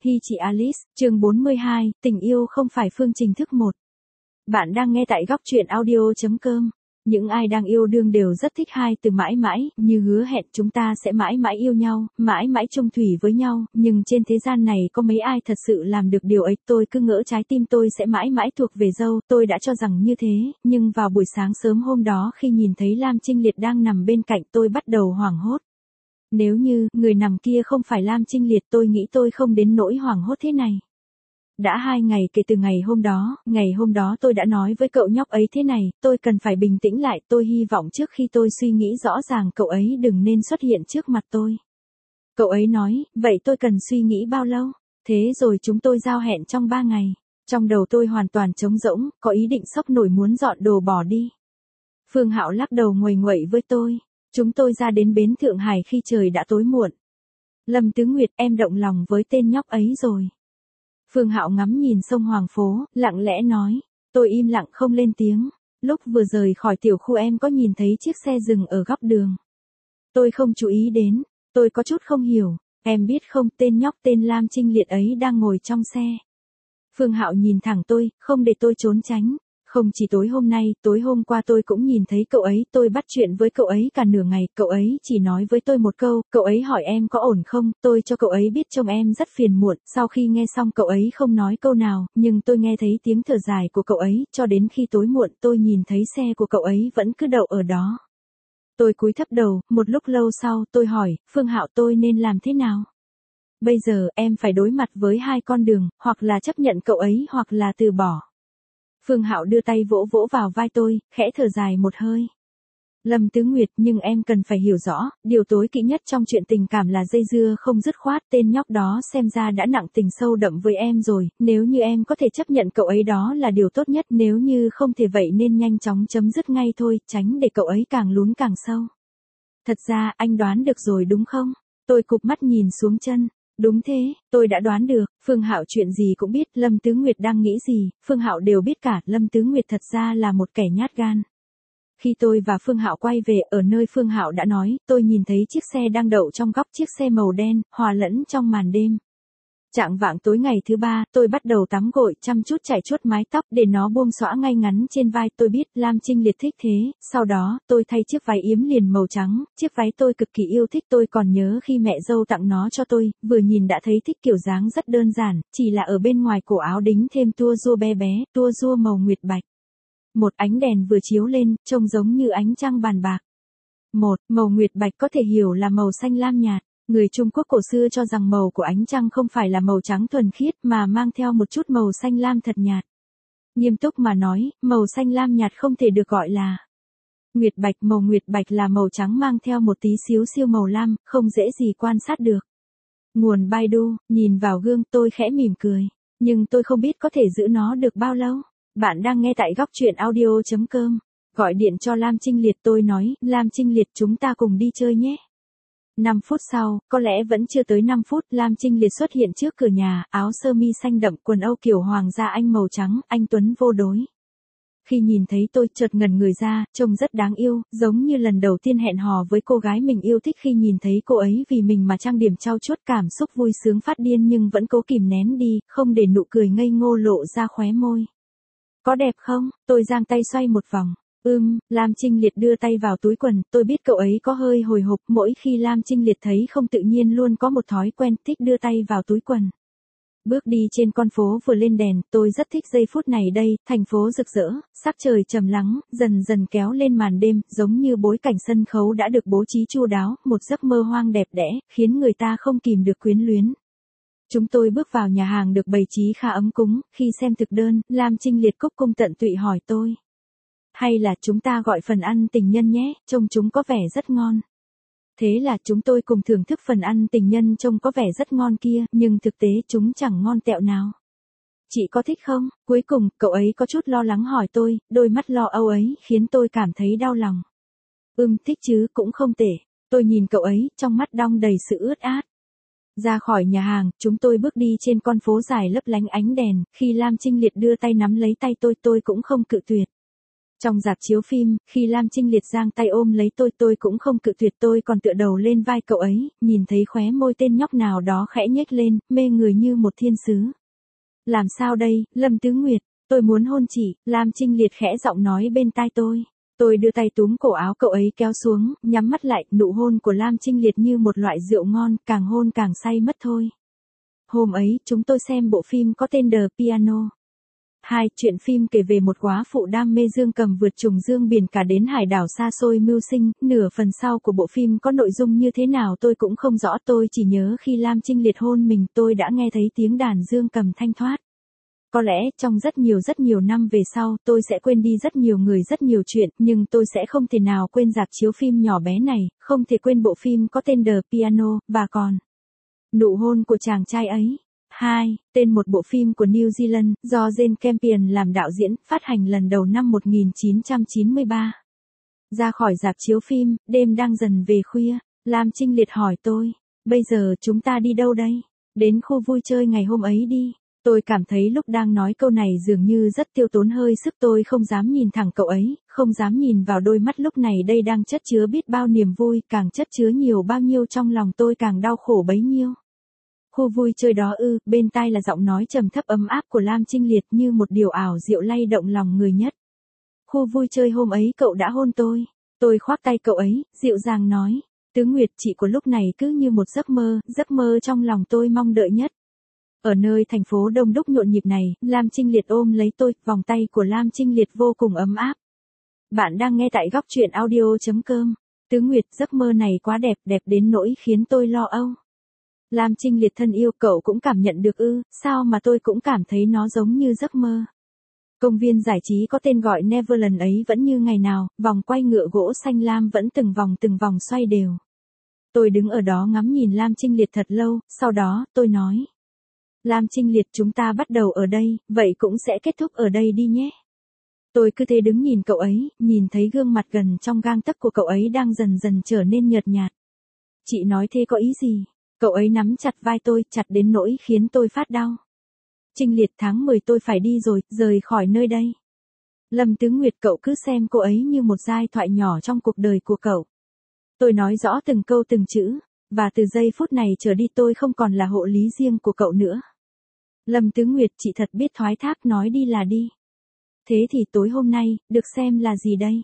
Hi chị Alice, chương 42, tình yêu không phải phương trình thức 1. Bạn đang nghe tại góc truyện audio.com. Những ai đang yêu đương đều rất thích hai từ mãi mãi, như hứa hẹn chúng ta sẽ mãi mãi yêu nhau, mãi mãi chung thủy với nhau, nhưng trên thế gian này có mấy ai thật sự làm được điều ấy. Tôi cứ ngỡ trái tim tôi sẽ mãi mãi thuộc về dâu, tôi đã cho rằng như thế, nhưng vào buổi sáng sớm hôm đó khi nhìn thấy Lam Trinh Liệt đang nằm bên cạnh tôi bắt đầu hoảng hốt. Nếu như người nằm kia không phải Lam Trinh Liệt tôi nghĩ tôi không đến nỗi hoảng hốt thế này. Đã 2 ngày kể từ ngày hôm đó tôi đã nói với cậu nhóc ấy thế này, tôi cần phải bình tĩnh lại, tôi hy vọng trước khi tôi suy nghĩ rõ ràng cậu ấy đừng nên xuất hiện trước mặt tôi. Cậu ấy nói, vậy tôi cần suy nghĩ bao lâu? Thế rồi chúng tôi giao hẹn trong 3 ngày. Trong đầu tôi hoàn toàn trống rỗng, có ý định sốc nổi muốn dọn đồ bỏ đi. Phương Hạo lắc đầu nguầy nguậy với tôi. Chúng tôi ra đến bến Thượng Hải khi trời đã tối muộn. Lâm Tứ Nguyệt, em động lòng với tên nhóc ấy rồi. Phương Hạo ngắm nhìn sông Hoàng Phố, lặng lẽ nói. Tôi im lặng không lên tiếng. Lúc vừa rời khỏi tiểu khu em có nhìn thấy chiếc xe dừng ở góc đường. Tôi không chú ý đến. Tôi có chút không hiểu. Em biết không, tên nhóc tên Lam Trinh Liệt ấy đang ngồi trong xe. Phương Hạo nhìn thẳng tôi, không để tôi trốn tránh. Không chỉ tối hôm nay, tối hôm qua tôi cũng nhìn thấy cậu ấy, tôi bắt chuyện với cậu ấy cả nửa ngày, cậu ấy chỉ nói với tôi một câu, cậu ấy hỏi em có ổn không, tôi cho cậu ấy biết trông em rất phiền muộn, sau khi nghe xong cậu ấy không nói câu nào, nhưng tôi nghe thấy tiếng thở dài của cậu ấy, cho đến khi tối muộn tôi nhìn thấy xe của cậu ấy vẫn cứ đậu ở đó. Tôi cúi thấp đầu, một lúc lâu sau tôi hỏi, Phương Hạo tôi nên làm thế nào? Bây giờ em phải đối mặt với hai con đường, hoặc là chấp nhận cậu ấy hoặc là từ bỏ. Phương Hạo đưa tay vỗ vỗ vào vai tôi, khẽ thở dài một hơi. Lâm Tứ Nguyệt, nhưng em cần phải hiểu rõ, điều tối kỵ nhất trong chuyện tình cảm là dây dưa không dứt khoát, tên nhóc đó xem ra đã nặng tình sâu đậm với em rồi, nếu như em có thể chấp nhận cậu ấy đó là điều tốt nhất, nếu như không thể vậy nên nhanh chóng chấm dứt ngay thôi, tránh để cậu ấy càng lún càng sâu. Thật ra, anh đoán được rồi đúng không? Tôi cụp mắt nhìn xuống chân. Đúng thế, tôi đã đoán được, Phương Hạo chuyện gì cũng biết, Lâm Tứ Nguyệt đang nghĩ gì, Phương Hạo đều biết cả, Lâm Tứ Nguyệt thật ra là một kẻ nhát gan. Khi tôi và Phương Hạo quay về, ở nơi Phương Hạo đã nói, tôi nhìn thấy chiếc xe đang đậu trong góc, chiếc xe màu đen, hòa lẫn trong màn đêm. Chạng vạng tối ngày thứ 3, tôi bắt đầu tắm gội, chăm chút chải chuốt mái tóc để nó buông xõa ngay ngắn trên vai, tôi biết Lam Trinh Liệt thích thế, sau đó, tôi thay chiếc váy yếm liền màu trắng, chiếc váy tôi cực kỳ yêu thích, tôi còn nhớ khi mẹ dâu tặng nó cho tôi, vừa nhìn đã thấy thích, kiểu dáng rất đơn giản, chỉ là ở bên ngoài cổ áo đính thêm tua rua bé bé, tua rua màu nguyệt bạch. Một ánh đèn vừa chiếu lên, trông giống như ánh trăng bàn bạc. Màu nguyệt bạch có thể hiểu là màu xanh lam nhạt. Người Trung Quốc cổ xưa cho rằng màu của ánh trăng không phải là màu trắng thuần khiết mà mang theo một chút màu xanh lam thật nhạt. Nghiêm túc mà nói, màu xanh lam nhạt không thể được gọi là nguyệt bạch. Màu nguyệt bạch là màu trắng mang theo một tí xíu siêu màu lam, không dễ gì quan sát được. Nguồn Baidu, nhìn vào gương tôi khẽ mỉm cười. Nhưng tôi không biết có thể giữ nó được bao lâu. Bạn đang nghe tại góc truyện audio.com. Gọi điện cho Lam Trinh Liệt tôi nói, Lam Trinh Liệt chúng ta cùng đi chơi nhé. 5 phút sau, có lẽ vẫn chưa tới 5 phút, Lam Trinh Liệt xuất hiện trước cửa nhà, áo sơ mi xanh đậm, quần âu kiểu hoàng gia Anh màu trắng, anh tuấn vô đối. Khi nhìn thấy tôi, chợt ngẩn người ra, trông rất đáng yêu, giống như lần đầu tiên hẹn hò với cô gái mình yêu thích, khi nhìn thấy cô ấy vì mình mà trang điểm trau chuốt, cảm xúc vui sướng phát điên nhưng vẫn cố kìm nén đi, không để nụ cười ngây ngô lộ ra khóe môi. Có đẹp không? Tôi giang tay xoay một vòng. Lam Trinh Liệt đưa tay vào túi quần, tôi biết cậu ấy có hơi hồi hộp, mỗi khi Lam Trinh Liệt thấy không tự nhiên luôn có một thói quen thích đưa tay vào túi quần. Bước đi trên con phố vừa lên đèn, tôi rất thích giây phút này đây, thành phố rực rỡ, sắc trời trầm lắng, dần dần kéo lên màn đêm, giống như bối cảnh sân khấu đã được bố trí chu đáo, một giấc mơ hoang đẹp đẽ, khiến người ta không kìm được quyến luyến. Chúng tôi bước vào nhà hàng được bày trí khá ấm cúng, khi xem thực đơn, Lam Trinh Liệt cúc cung tận tụy hỏi tôi. Hay là chúng ta gọi phần ăn tình nhân nhé, trông chúng có vẻ rất ngon. Thế là chúng tôi cùng thưởng thức phần ăn tình nhân trông có vẻ rất ngon kia, nhưng thực tế chúng chẳng ngon tẹo nào. Chị có thích không? Cuối cùng, cậu ấy có chút lo lắng hỏi tôi, đôi mắt lo âu ấy khiến tôi cảm thấy đau lòng. Thích chứ, cũng không tệ. Tôi nhìn cậu ấy, trong mắt đong đầy sự ướt át. Ra khỏi nhà hàng, chúng tôi bước đi trên con phố dài lấp lánh ánh đèn, khi Lam Trinh Liệt đưa tay nắm lấy tay tôi cũng không cự tuyệt. Trong rạp chiếu phim, khi Lam Trinh Liệt giang tay ôm lấy tôi cũng không cự tuyệt, tôi còn tựa đầu lên vai cậu ấy, nhìn thấy khóe môi tên nhóc nào đó khẽ nhếch lên, mê người như một thiên sứ. Làm sao đây, Lâm Tứ Nguyệt, tôi muốn hôn chị, Lam Trinh Liệt khẽ giọng nói bên tai tôi. Tôi đưa tay túm cổ áo cậu ấy kéo xuống, nhắm mắt lại, nụ hôn của Lam Trinh Liệt như một loại rượu ngon, càng hôn càng say mất thôi. Hôm ấy, chúng tôi xem bộ phim có tên The Piano. 2. Chuyện phim kể về một góa phụ đam mê dương cầm vượt trùng dương biển cả đến hải đảo xa xôi mưu sinh. Nửa phần sau của bộ phim có nội dung như thế nào tôi cũng không rõ, tôi chỉ nhớ khi Lam Trinh Liệt hôn mình tôi đã nghe thấy tiếng đàn dương cầm thanh thoát. Có lẽ trong rất nhiều năm về sau tôi sẽ quên đi rất nhiều người rất nhiều chuyện, nhưng tôi sẽ không thể nào quên rạp chiếu phim nhỏ bé này, không thể quên bộ phim có tên The Piano, và còn nụ hôn của chàng trai ấy. 2. Tên một bộ phim của New Zealand, do Jane Campion làm đạo diễn, phát hành lần đầu năm 1993. Ra khỏi rạp chiếu phim, đêm đang dần về khuya, Lam Trinh Liệt hỏi tôi, bây giờ chúng ta đi đâu đây? Đến khu vui chơi ngày hôm ấy đi. Tôi cảm thấy lúc đang nói câu này dường như rất tiêu tốn hơi sức, tôi không dám nhìn thẳng cậu ấy, không dám nhìn vào đôi mắt lúc này đây đang chất chứa biết bao niềm vui, càng chất chứa nhiều bao nhiêu trong lòng tôi càng đau khổ bấy nhiêu. Khu vui chơi đó ư, bên tai là giọng nói trầm thấp ấm áp của Lam Trinh Liệt như một điều ảo diệu lay động lòng người nhất. Khu vui chơi hôm ấy cậu đã hôn tôi khoác tay cậu ấy, dịu dàng nói, Tứ Nguyệt, chị của lúc này cứ như một giấc mơ trong lòng tôi mong đợi nhất. Ở nơi thành phố đông đúc nhộn nhịp này, Lam Trinh Liệt ôm lấy tôi, vòng tay của Lam Trinh Liệt vô cùng ấm áp. Bạn đang nghe tại góc truyện audio.com. Tứ Nguyệt, giấc mơ này quá đẹp, đẹp đến nỗi khiến tôi lo âu. Lam Trinh Liệt thân yêu, cậu cũng cảm nhận được ư? Sao mà tôi cũng cảm thấy nó giống như giấc mơ. Công viên giải trí có tên gọi Neverland ấy vẫn như ngày nào, vòng quay ngựa gỗ xanh lam vẫn từng vòng xoay đều. Tôi đứng ở đó ngắm nhìn Lam Trinh Liệt thật lâu, sau đó, tôi nói. Lam Trinh Liệt, chúng ta bắt đầu ở đây, vậy cũng sẽ kết thúc ở đây đi nhé. Tôi cứ thế đứng nhìn cậu ấy, nhìn thấy gương mặt gần trong gang tấc của cậu ấy đang dần dần trở nên nhợt nhạt. Chị nói thế có ý gì? Cậu ấy nắm chặt vai tôi, chặt đến nỗi khiến tôi phát đau. Trinh Liệt, tháng 10 tôi phải đi rồi, rời khỏi nơi đây. Lâm Tứ Nguyệt, cậu cứ xem cô ấy như một giai thoại nhỏ trong cuộc đời của cậu. Tôi nói rõ từng câu từng chữ, và từ giây phút này trở đi tôi không còn là hộ lý riêng của cậu nữa. Lâm Tứ Nguyệt, chị thật biết thoái thác, nói đi là đi. Thế thì tối hôm nay, được xem là gì đây?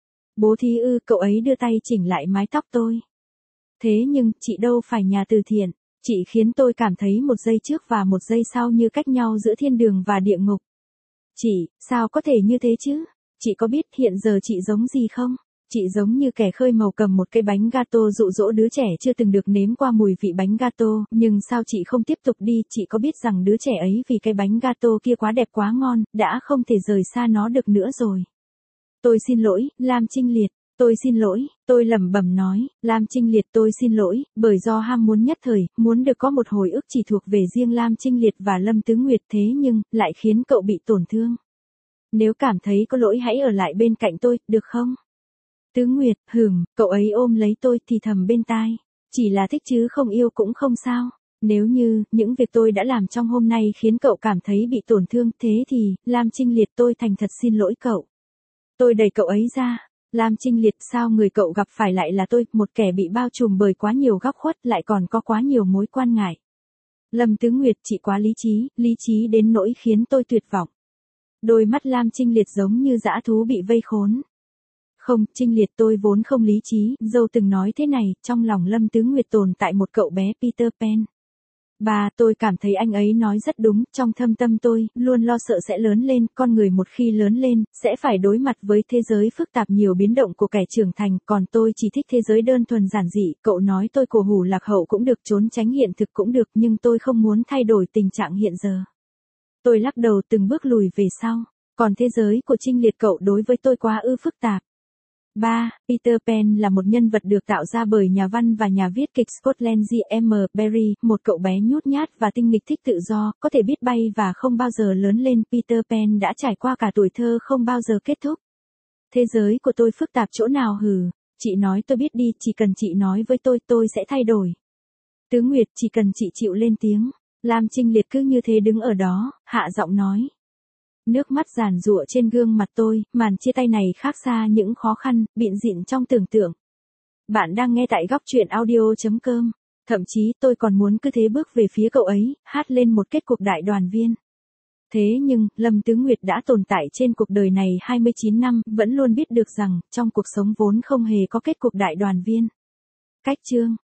Bố thí ư? Cậu ấy đưa tay chỉnh lại mái tóc tôi. Thế nhưng, chị đâu phải nhà từ thiện. Chị khiến tôi cảm thấy một giây trước và một giây sau như cách nhau giữa thiên đường và địa ngục. Chị, sao có thể như thế chứ? Chị có biết hiện giờ chị giống gì không? Chị giống như kẻ khơi màu cầm một cái bánh gato dụ dỗ đứa trẻ chưa từng được nếm qua mùi vị bánh gato, nhưng sao chị không tiếp tục đi? Chị có biết rằng đứa trẻ ấy vì cái bánh gato kia quá đẹp quá ngon, đã không thể rời xa nó được nữa rồi. Tôi xin lỗi, Lam Trinh Liệt. Tôi xin lỗi, tôi lẩm bẩm nói, Lam Trinh Liệt, tôi xin lỗi, bởi do ham muốn nhất thời, muốn được có một hồi ức chỉ thuộc về riêng Lam Trinh Liệt và Lâm Tứ Nguyệt, thế nhưng, lại khiến cậu bị tổn thương. Nếu cảm thấy có lỗi hãy ở lại bên cạnh tôi, được không? Tứ Nguyệt, cậu ấy ôm lấy tôi thì thầm bên tai. Chỉ là thích chứ không yêu cũng không sao. Nếu như, những việc tôi đã làm trong hôm nay khiến cậu cảm thấy bị tổn thương, thế thì, Lam Trinh Liệt, tôi thành thật xin lỗi cậu. Tôi đẩy cậu ấy ra. Lam Trinh Liệt, sao người cậu gặp phải lại là tôi, một kẻ bị bao trùm bởi quá nhiều góc khuất, lại còn có quá nhiều mối quan ngại. Lâm Tứ Nguyệt, chị quá lý trí đến nỗi khiến tôi tuyệt vọng. Đôi mắt Lam Trinh Liệt giống như dã thú bị vây khốn. Không, Trinh Liệt, tôi vốn không lý trí, dâu từng nói thế này, trong lòng Lâm Tứ Nguyệt tồn tại một cậu bé Peter Pan. Tôi cảm thấy anh ấy nói rất đúng, trong thâm tâm tôi, luôn lo sợ sẽ lớn lên, con người một khi lớn lên, sẽ phải đối mặt với thế giới phức tạp nhiều biến động của kẻ trưởng thành, còn tôi chỉ thích thế giới đơn thuần giản dị, cậu nói tôi cổ hủ lạc hậu cũng được, trốn tránh hiện thực cũng được, nhưng tôi không muốn thay đổi tình trạng hiện giờ. Tôi lắc đầu từng bước lùi về sau, còn thế giới của Trinh Liệt cậu đối với tôi quá phức tạp. Peter Pan là một nhân vật được tạo ra bởi nhà văn và nhà viết kịch Scotland J.M. Barrie, một cậu bé nhút nhát và tinh nghịch thích tự do, có thể biết bay và không bao giờ lớn lên. Peter Pan đã trải qua cả tuổi thơ không bao giờ kết thúc. Thế giới của tôi phức tạp chỗ nào chị nói tôi biết đi, chỉ cần chị nói với tôi sẽ thay đổi. Tứ Nguyệt, chỉ cần chị chịu lên tiếng. Lam Trinh Liệt cứ như thế đứng ở đó, hạ giọng nói. Nước mắt giàn giụa trên gương mặt tôi, màn chia tay này khác xa những khó khăn, bịn dịn trong tưởng tượng. Bạn đang nghe tại góc truyện audio.com. Thậm chí tôi còn muốn cứ thế bước về phía cậu ấy, hát lên một kết cục đại đoàn viên. Thế nhưng, Lâm Tứ Nguyệt đã tồn tại trên cuộc đời này 29 năm, vẫn luôn biết được rằng, trong cuộc sống vốn không hề có kết cục đại đoàn viên. Cách chương